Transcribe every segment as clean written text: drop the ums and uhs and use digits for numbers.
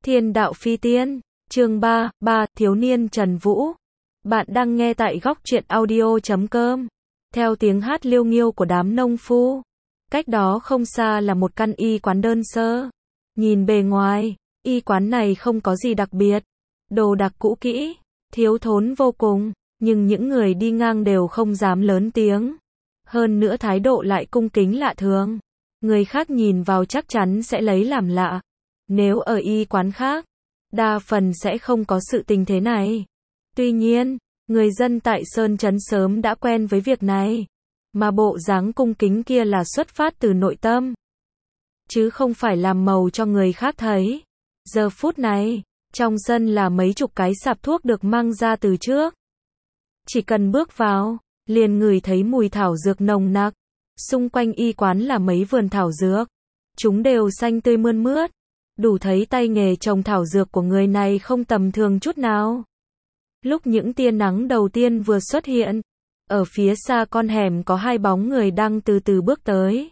Thiên đạo phi tiên, chương 3, thiếu niên Trần Vũ. Bạn đang nghe tại góc truyện audio.com. Theo tiếng hát liêu nghiêu của đám nông phu, cách đó không xa là một căn y quán đơn sơ. Nhìn bề ngoài, y quán này không có gì đặc biệt. Đồ đạc cũ kỹ, thiếu thốn vô cùng, nhưng những người đi ngang đều không dám lớn tiếng. Hơn nữa thái độ lại cung kính lạ thường. Người khác nhìn vào chắc chắn sẽ lấy làm lạ. Nếu ở y quán khác, đa phần sẽ không có sự tình thế này. Tuy nhiên, người dân tại Sơn Trấn sớm đã quen với việc này, mà bộ dáng cung kính kia là xuất phát từ nội tâm, chứ không phải làm màu cho người khác thấy. Giờ phút này, trong sân là mấy chục cái sạp thuốc được mang ra từ trước. Chỉ cần bước vào, liền ngửi thấy mùi thảo dược nồng nặc. Xung quanh y quán là mấy vườn thảo dược. Chúng đều xanh tươi mơn mướt. Đủ thấy tay nghề trồng thảo dược của người này không tầm thường chút nào. Lúc những tia nắng đầu tiên vừa xuất hiện, ở phía xa con hẻm có hai bóng người đang từ từ bước tới.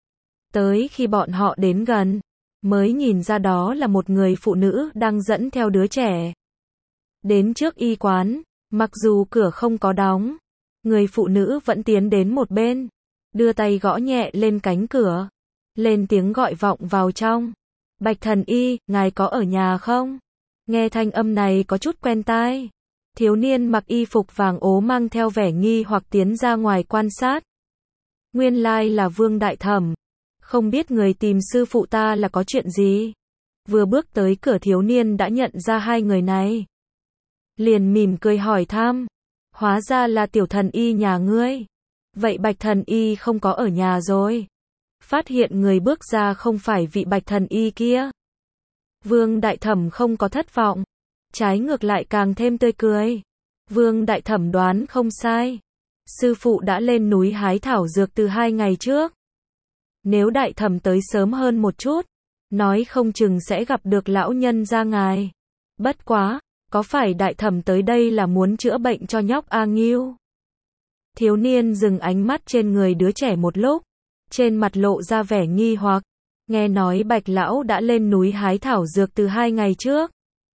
Tới khi bọn họ đến gần, mới nhìn ra đó là một người phụ nữ đang dẫn theo đứa trẻ. Đến trước y quán, mặc dù cửa không có đóng, người phụ nữ vẫn tiến đến một bên, đưa tay gõ nhẹ lên cánh cửa, lên tiếng gọi vọng vào trong. Bạch thần y, ngài có ở nhà không? Nghe thanh âm này có chút quen tai. Thiếu niên mặc y phục vàng ố mang theo vẻ nghi hoặc tiến ra ngoài quan sát. Nguyên lai là Vương Đại Thẩm. Không biết người tìm sư phụ ta là có chuyện gì? Vừa bước tới cửa thiếu niên đã nhận ra hai người này. Liền mỉm cười hỏi thăm. Hóa ra là tiểu thần y nhà ngươi. Vậy bạch thần y không có ở nhà rồi. Phát hiện người bước ra không phải vị bạch thần y kia. Vương Đại Thẩm không có thất vọng. Trái ngược lại càng thêm tươi cười. Vương Đại Thẩm đoán không sai. Sư phụ đã lên núi hái thảo dược từ 2 ngày trước. Nếu Đại Thẩm tới sớm hơn một chút, nói không chừng sẽ gặp được lão nhân gia ngài. Bất quá, có phải Đại Thẩm tới đây là muốn chữa bệnh cho nhóc A Ngưu? Thiếu niên dừng ánh mắt trên người đứa trẻ một lúc, trên mặt lộ ra vẻ nghi hoặc. Nghe nói Bạch lão đã lên núi hái thảo dược từ 2 ngày trước.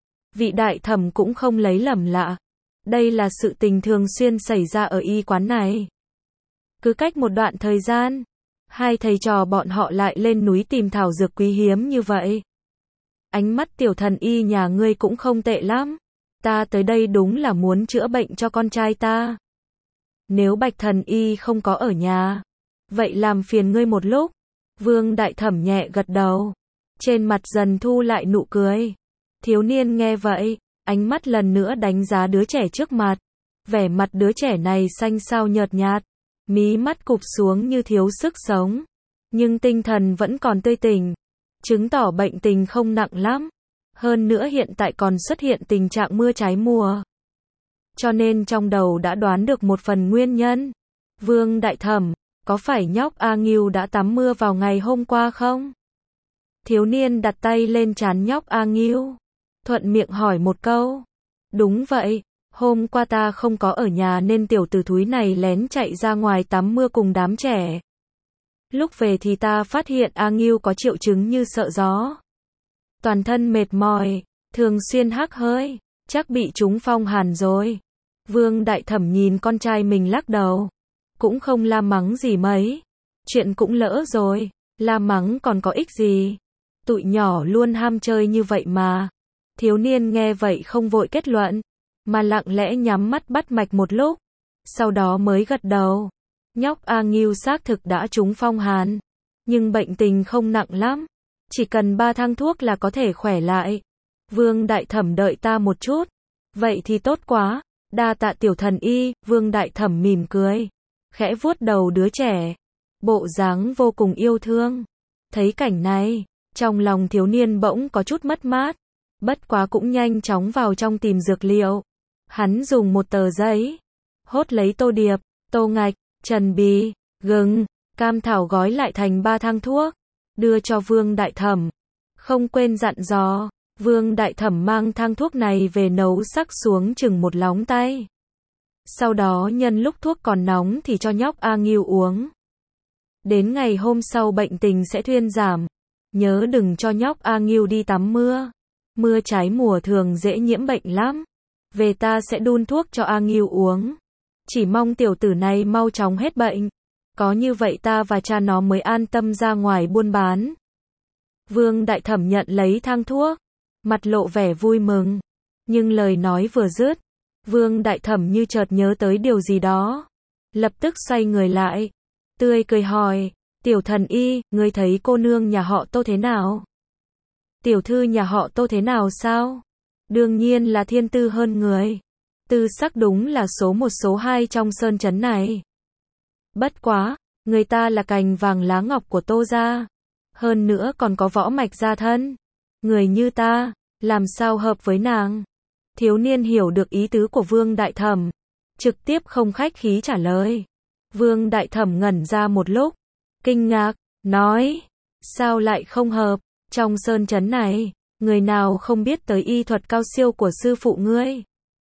Vị Đại Thẩm cũng không lấy lầm lạ. Đây là sự tình thường xuyên xảy ra ở y quán này. Cứ cách một đoạn thời gian, hai thầy trò bọn họ lại lên núi tìm thảo dược quý hiếm như vậy. Ánh mắt tiểu thần y nhà ngươi cũng không tệ lắm. Ta tới đây đúng là muốn chữa bệnh cho con trai ta. Nếu Bạch thần y không có ở nhà, vậy làm phiền ngươi một lúc. Vương Đại Thẩm nhẹ gật đầu, trên mặt dần thu lại nụ cười. Thiếu niên nghe vậy, ánh mắt lần nữa đánh giá đứa trẻ trước mặt. Vẻ mặt đứa trẻ này xanh xao nhợt nhạt, mí mắt cụp xuống như thiếu sức sống, nhưng tinh thần vẫn còn tươi tỉnh, chứng tỏ bệnh tình không nặng lắm. Hơn nữa hiện tại còn xuất hiện tình trạng mưa trái mùa, cho nên trong đầu đã đoán được một phần nguyên nhân. Vương Đại Thẩm, có phải nhóc A Ngưu đã tắm mưa vào ngày hôm qua không? Thiếu niên đặt tay lên trán nhóc A Ngưu, thuận miệng hỏi một câu. Đúng vậy, hôm qua ta không có ở nhà nên tiểu tử thúi này lén chạy ra ngoài tắm mưa cùng đám trẻ. Lúc về thì ta phát hiện A Ngưu có triệu chứng như sợ gió. Toàn thân mệt mỏi, thường xuyên hắt hơi, chắc bị trúng phong hàn rồi. Vương Đại Thẩm nhìn con trai mình lắc đầu, cũng không la mắng gì mấy. Chuyện cũng lỡ rồi, la mắng còn có ích gì. Tụi nhỏ luôn ham chơi như vậy mà. Thiếu niên nghe vậy không vội kết luận, mà lặng lẽ nhắm mắt bắt mạch một lúc, sau đó mới gật đầu. Nhóc A Ngưu xác thực đã trúng phong hàn, nhưng bệnh tình không nặng lắm, chỉ cần 3 thang thuốc là có thể khỏe lại. Vương Đại Thẩm đợi ta một chút. Vậy thì tốt quá, đa tạ tiểu thần y. Vương Đại Thẩm mỉm cười, khẽ vuốt đầu đứa trẻ, bộ dáng vô cùng yêu thương. Thấy cảnh này, trong lòng thiếu niên bỗng có chút mất mát, bất quá cũng nhanh chóng vào trong tìm dược liệu. Hắn dùng một tờ giấy, hốt lấy tô điệp, tô ngạch, trần bì, gừng, cam thảo gói lại thành 3 thang thuốc, đưa cho Vương Đại Thẩm. Không quên dặn dò, Vương Đại Thẩm mang thang thuốc này về nấu sắc xuống chừng một lóng tay. Sau đó nhân lúc thuốc còn nóng thì cho nhóc A Ngưu uống. Đến ngày hôm sau bệnh tình sẽ thuyên giảm. Nhớ đừng cho nhóc A Ngưu đi tắm mưa. Mưa trái mùa thường dễ nhiễm bệnh lắm. Về ta sẽ đun thuốc cho A Ngưu uống. Chỉ mong tiểu tử này mau chóng hết bệnh. Có như vậy ta và cha nó mới an tâm ra ngoài buôn bán. Vương Đại Thẩm nhận lấy thang thuốc, mặt lộ vẻ vui mừng. Nhưng lời nói vừa dứt, Vương Đại Thẩm như chợt nhớ tới điều gì đó. Lập tức xoay người lại, tươi cười hỏi, tiểu thần y, ngươi thấy cô nương nhà họ Tô thế nào? Tiểu thư nhà họ Tô thế nào sao? Đương nhiên là thiên tư hơn người. Tư sắc đúng là số một số hai trong sơn trấn này. Bất quá, người ta là cành vàng lá ngọc của Tô gia. Hơn nữa còn có võ mạch gia thân. Người như ta, làm sao hợp với nàng? Thiếu niên hiểu được ý tứ của Vương Đại Thẩm, trực tiếp không khách khí trả lời. Vương Đại Thẩm ngẩn ra một lúc, kinh ngạc, nói, sao lại không hợp? Trong sơn trấn này, người nào không biết tới y thuật cao siêu của sư phụ ngươi?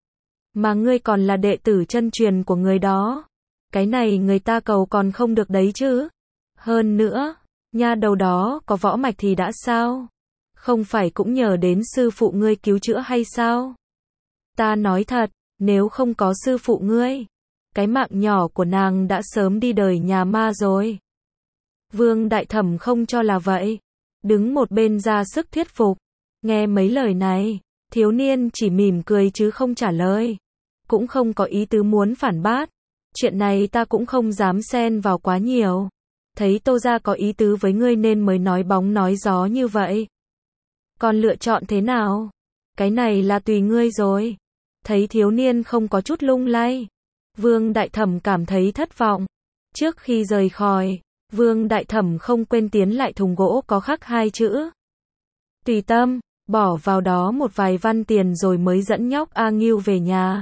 Mà ngươi còn là đệ tử chân truyền của người đó. Cái này người ta cầu còn không được đấy chứ. Hơn nữa, nha đầu đó có võ mạch thì đã sao? Không phải cũng nhờ đến sư phụ ngươi cứu chữa hay sao? Ta nói thật, nếu không có sư phụ ngươi, cái mạng nhỏ của nàng đã sớm đi đời nhà ma rồi. Vương Đại Thẩm không cho là vậy, đứng một bên ra sức thuyết phục. Nghe mấy lời này, thiếu niên chỉ mỉm cười chứ không trả lời, cũng không có ý tứ muốn phản bác. Chuyện này ta cũng không dám xen vào quá nhiều. Thấy Tô gia có ý tứ với ngươi nên mới nói bóng nói gió như vậy. Còn lựa chọn thế nào? Cái này là tùy ngươi rồi. Thấy thiếu niên không có chút lung lay, Vương Đại Thẩm cảm thấy thất vọng. Trước khi rời khỏi, Vương Đại Thẩm không quên tiến lại thùng gỗ có khắc hai chữ tùy tâm, bỏ vào đó một vài văn tiền rồi mới dẫn nhóc A Ngưu về nhà.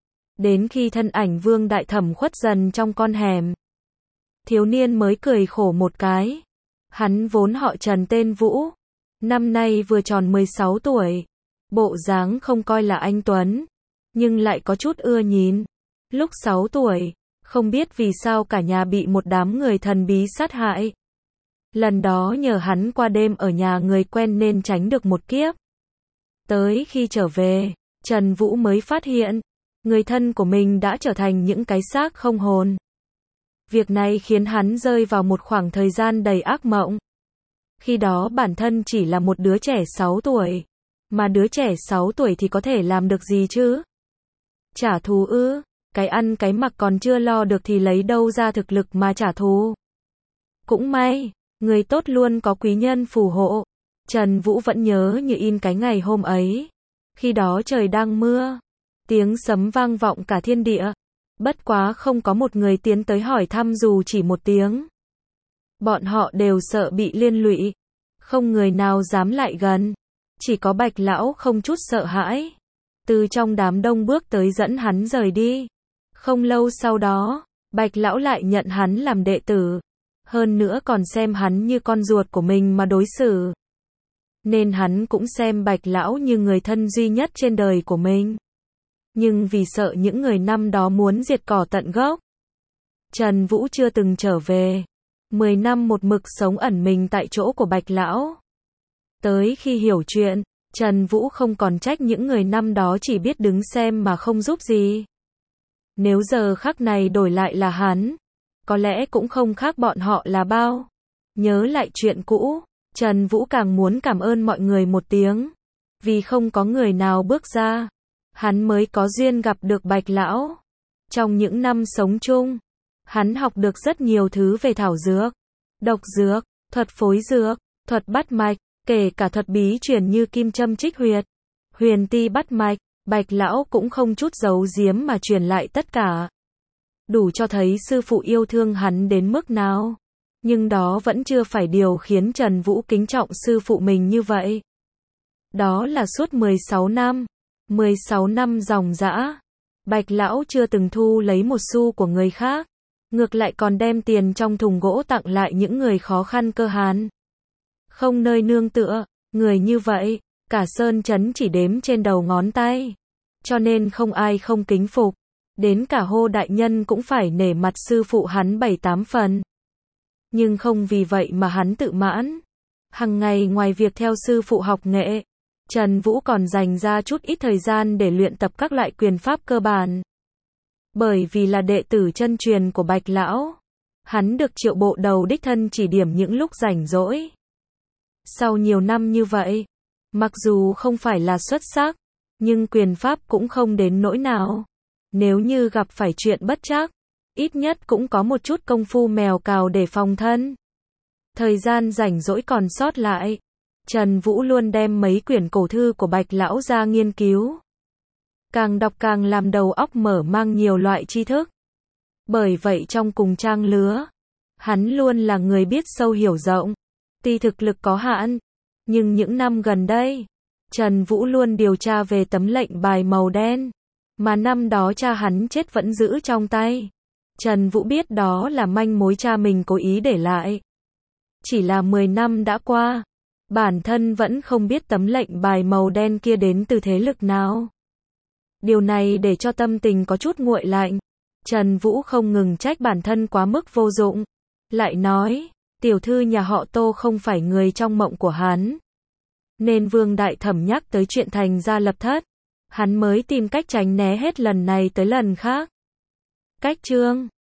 Đến khi thân ảnh Vương Đại Thẩm khuất dần trong con hẻm, thiếu niên mới cười khổ một cái. Hắn vốn họ Trần tên Vũ, năm nay vừa tròn 16 tuổi, bộ dáng không coi là anh tuấn, nhưng lại có chút ưa nhìn. Lúc 6 tuổi, không biết vì sao cả nhà bị một đám người thần bí sát hại. Lần đó nhờ hắn qua đêm ở nhà người quen nên tránh được một kiếp. Tới khi trở về, Trần Vũ mới phát hiện, người thân của mình đã trở thành những cái xác không hồn. Việc này khiến hắn rơi vào một khoảng thời gian đầy ác mộng. Khi đó bản thân chỉ là một đứa trẻ 6 tuổi. Mà đứa trẻ 6 tuổi thì có thể làm được gì chứ? Trả thù ư? Cái ăn cái mặc còn chưa lo được thì lấy đâu ra thực lực mà trả thù? Cũng may, người tốt luôn có quý nhân phù hộ. Trần Vũ vẫn nhớ như in cái ngày hôm ấy. Khi đó trời đang mưa, tiếng sấm vang vọng cả thiên địa. Bất quá không có một người tiến tới hỏi thăm dù chỉ một tiếng. Bọn họ đều sợ bị liên lụy, không người nào dám lại gần. Chỉ có Bạch lão không chút sợ hãi, từ trong đám đông bước tới dẫn hắn rời đi. Không lâu sau đó, Bạch lão lại nhận hắn làm đệ tử, hơn nữa còn xem hắn như con ruột của mình mà đối xử. Nên hắn cũng xem Bạch lão như người thân duy nhất trên đời của mình. Nhưng vì sợ những người năm đó muốn diệt cỏ tận gốc, Trần Vũ chưa từng trở về. 10 năm một mực sống ẩn mình tại chỗ của Bạch lão. Tới khi hiểu chuyện, Trần Vũ không còn trách những người năm đó chỉ biết đứng xem mà không giúp gì. Nếu giờ khắc này đổi lại là hắn, có lẽ cũng không khác bọn họ là bao. Nhớ lại chuyện cũ, Trần Vũ càng muốn cảm ơn mọi người một tiếng. Vì không có người nào bước ra, hắn mới có duyên gặp được Bạch lão. Trong những năm sống chung, hắn học được rất nhiều thứ về thảo dược, độc dược, thuật phối dược, thuật bắt mạch, kể cả thuật bí truyền như kim châm trích huyệt, huyền ti bắt mạch. Bạch lão cũng không chút giấu giếm mà truyền lại tất cả. Đủ cho thấy sư phụ yêu thương hắn đến mức nào. Nhưng đó vẫn chưa phải điều khiến Trần Vũ kính trọng sư phụ mình như vậy. Đó là suốt 16 năm. 16 năm ròng rã. Bạch lão chưa từng thu lấy một xu của người khác. Ngược lại còn đem tiền trong thùng gỗ tặng lại những người khó khăn cơ hàn. Không nơi nương tựa, người như vậy, cả sơn trấn chỉ đếm trên đầu ngón tay. Cho nên không ai không kính phục. Đến cả Hô đại nhân cũng phải nể mặt sư phụ hắn 7-8 phần. Nhưng không vì vậy mà hắn tự mãn. Hằng ngày ngoài việc theo sư phụ học nghệ, Trần Vũ còn dành ra chút ít thời gian để luyện tập các loại quyền pháp cơ bản. Bởi vì là đệ tử chân truyền của Bạch Lão, hắn được Triệu Bộ Đầu đích thân chỉ điểm những lúc rảnh rỗi. Sau nhiều năm như vậy, mặc dù không phải là xuất sắc, nhưng quyền pháp cũng không đến nỗi nào. Nếu như gặp phải chuyện bất trắc, ít nhất cũng có một chút công phu mèo cào để phòng thân. Thời gian rảnh rỗi còn sót lại, Trần Vũ luôn đem mấy quyển cổ thư của Bạch Lão ra nghiên cứu. Càng đọc càng làm đầu óc mở mang nhiều loại tri thức. Bởi vậy trong cùng trang lứa, hắn luôn là người biết sâu hiểu rộng. Tuy thực lực có hạn, nhưng những năm gần đây, Trần Vũ luôn điều tra về tấm lệnh bài màu đen, mà năm đó cha hắn chết vẫn giữ trong tay. Trần Vũ biết đó là manh mối cha mình cố ý để lại. Chỉ là 10 năm đã qua, bản thân vẫn không biết tấm lệnh bài màu đen kia đến từ thế lực nào. Điều này để cho tâm tình có chút nguội lạnh. Trần Vũ không ngừng trách bản thân quá mức vô dụng. Lại nói, tiểu thư nhà họ Tô không phải người trong mộng của hắn. Nên Vương Đại Thẩm nhắc tới chuyện thành gia lập thất, hắn mới tìm cách tránh né hết lần này tới lần khác. Cách chương